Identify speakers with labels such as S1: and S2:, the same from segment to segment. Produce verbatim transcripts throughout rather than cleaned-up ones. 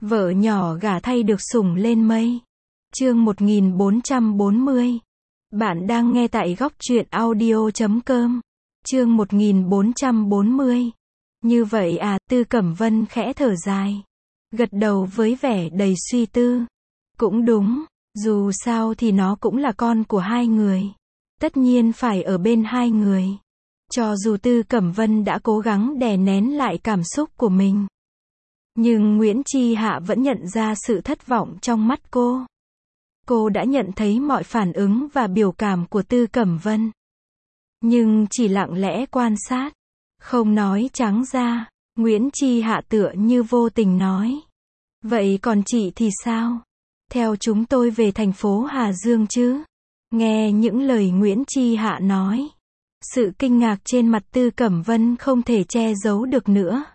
S1: Vợ nhỏ gả thay được sủng lên mây. Chương một nghìn bốn trăm bốn mươi. Bạn đang nghe tại góc truyện audio chấm com. Chương một nghìn bốn trăm bốn mươi. Như vậy à, Tư Cẩm Vân khẽ thở dài. Gật đầu với vẻ đầy suy tư. Cũng đúng, dù sao thì nó cũng là con của hai người. Tất nhiên phải ở bên hai người. Cho dù Tư Cẩm Vân đã cố gắng đè nén lại cảm xúc của mình. Nhưng Nguyễn Chi Hạ vẫn nhận ra sự thất vọng trong mắt cô. Cô đã nhận thấy mọi phản ứng và biểu cảm của Tư Cẩm Vân. Nhưng chỉ lặng lẽ quan sát, không nói trắng ra. Nguyễn Chi Hạ tựa như vô tình nói. Vậy còn chị thì sao? Theo chúng tôi về thành phố Hà Dương chứ? Nghe những lời Nguyễn Chi Hạ nói, sự kinh ngạc trên mặt Tư Cẩm Vân không thể che giấu được nữa.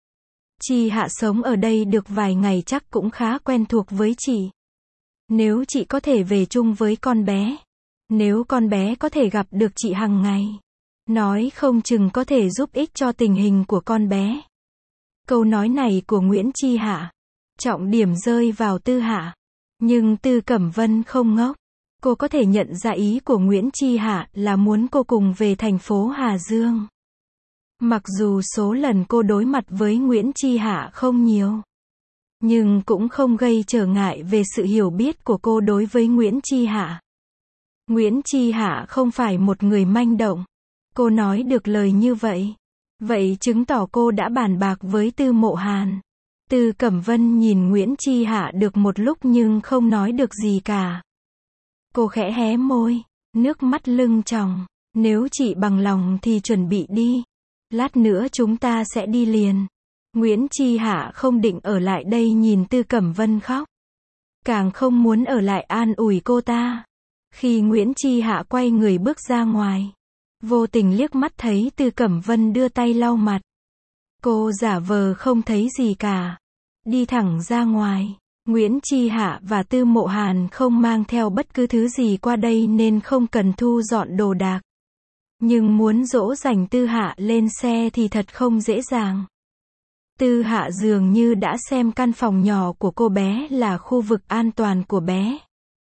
S1: Chi Hạ sống ở đây được vài ngày chắc cũng khá quen thuộc với chị. Nếu chị có thể về chung với con bé, nếu con bé có thể gặp được chị hàng ngày, nói không chừng có thể giúp ích cho tình hình của con bé. Câu nói này của Nguyễn Chi Hạ, trọng điểm rơi vào Tư Hạ. Nhưng Tư Cẩm Vân không ngốc. Cô có thể nhận ra ý của Nguyễn Chi Hạ là muốn cô cùng về thành phố Hà Dương. Mặc dù số lần cô đối mặt với Nguyễn Chi Hạ không nhiều, nhưng cũng không gây trở ngại về sự hiểu biết của cô đối với Nguyễn Chi Hạ. Nguyễn Chi Hạ không phải một người manh động. Cô nói được lời như vậy. Vậy chứng tỏ cô đã bàn bạc với Tư Mộ Hàn. Tư Cẩm Vân nhìn Nguyễn Chi Hạ được một lúc nhưng không nói được gì cả. Cô khẽ hé môi, nước mắt lưng tròng. Nếu chị bằng lòng thì chuẩn bị đi. Lát nữa chúng ta sẽ đi liền. Nguyễn Chi Hạ không định ở lại đây nhìn Tư Cẩm Vân khóc. Càng không muốn ở lại an ủi cô ta. Khi Nguyễn Chi Hạ quay người bước ra ngoài, vô tình liếc mắt thấy Tư Cẩm Vân đưa tay lau mặt. Cô giả vờ không thấy gì cả. Đi thẳng ra ngoài. Nguyễn Chi Hạ và Tư Mộ Hàn không mang theo bất cứ thứ gì qua đây nên không cần thu dọn đồ đạc. Nhưng muốn dỗ dành Tư Hạ lên xe thì thật không dễ dàng. Tư Hạ dường như đã xem căn phòng nhỏ của cô bé là khu vực an toàn của bé.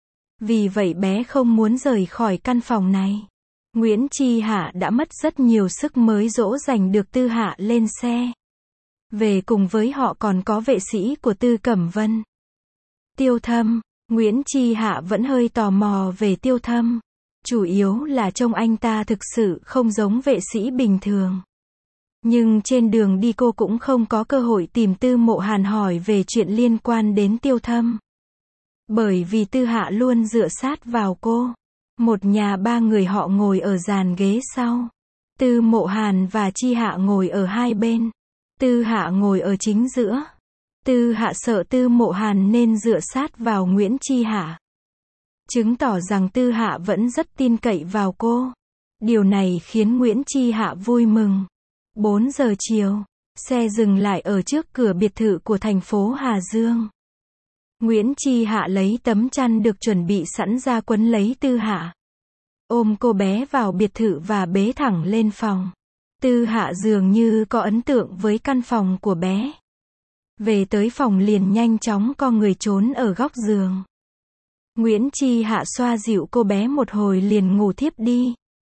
S1: Vì vậy bé không muốn rời khỏi căn phòng này. Nguyễn Chi Hạ đã mất rất nhiều sức mới dỗ dành được Tư Hạ lên xe. Về cùng với họ còn có vệ sĩ của Tư Cẩm Vân. Tiêu Thâm. Nguyễn Chi Hạ vẫn hơi tò mò về Tiêu Thâm. Chủ yếu là trông anh ta thực sự không giống vệ sĩ bình thường. Nhưng trên đường đi cô cũng không có cơ hội tìm Tư Mộ Hàn hỏi về chuyện liên quan đến Tiêu Thâm. Bởi vì Tư Hạ luôn dựa sát vào cô. Một nhà ba người họ ngồi ở dàn ghế sau. Tư Mộ Hàn và Chi Hạ ngồi ở hai bên. Tư Hạ ngồi ở chính giữa. Tư Hạ sợ Tư Mộ Hàn nên dựa sát vào Nguyễn Chi Hạ. Chứng tỏ rằng Tư Hạ vẫn rất tin cậy vào cô. Điều này khiến Nguyễn Chi Hạ vui mừng. bốn giờ chiều, xe dừng lại ở trước cửa biệt thự của thành phố Hà Dương. Nguyễn Chi Hạ lấy tấm chăn được chuẩn bị sẵn ra quấn lấy Tư Hạ. Ôm cô bé vào biệt thự và bế thẳng lên phòng. Tư Hạ dường như có ấn tượng với căn phòng của bé. Về tới phòng liền nhanh chóng co người trốn ở góc giường. Nguyễn Chi Hạ xoa dịu cô bé một hồi liền ngủ thiếp đi.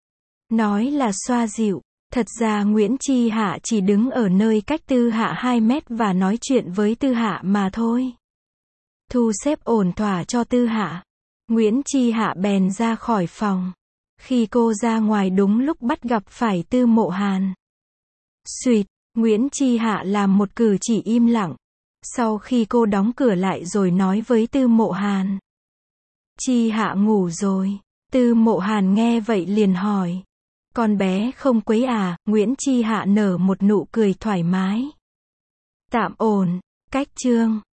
S1: Nói là xoa dịu, thật ra Nguyễn Chi Hạ chỉ đứng ở nơi cách Tư Hạ hai mét và nói chuyện với Tư Hạ mà thôi. Thu xếp ổn thỏa cho Tư Hạ, Nguyễn Chi Hạ bèn ra khỏi phòng. Khi cô ra ngoài đúng lúc bắt gặp phải Tư Mộ Hàn. Xuỵt, Nguyễn Chi Hạ làm một cử chỉ im lặng. Sau khi cô đóng cửa lại rồi nói với Tư Mộ Hàn. Chi Hạ ngủ rồi. Tư Mộ Hàn nghe vậy liền hỏi. Con bé không quấy à? Nguyễn Chi Hạ nở một nụ cười thoải mái. Tạm ổn. Cách chương.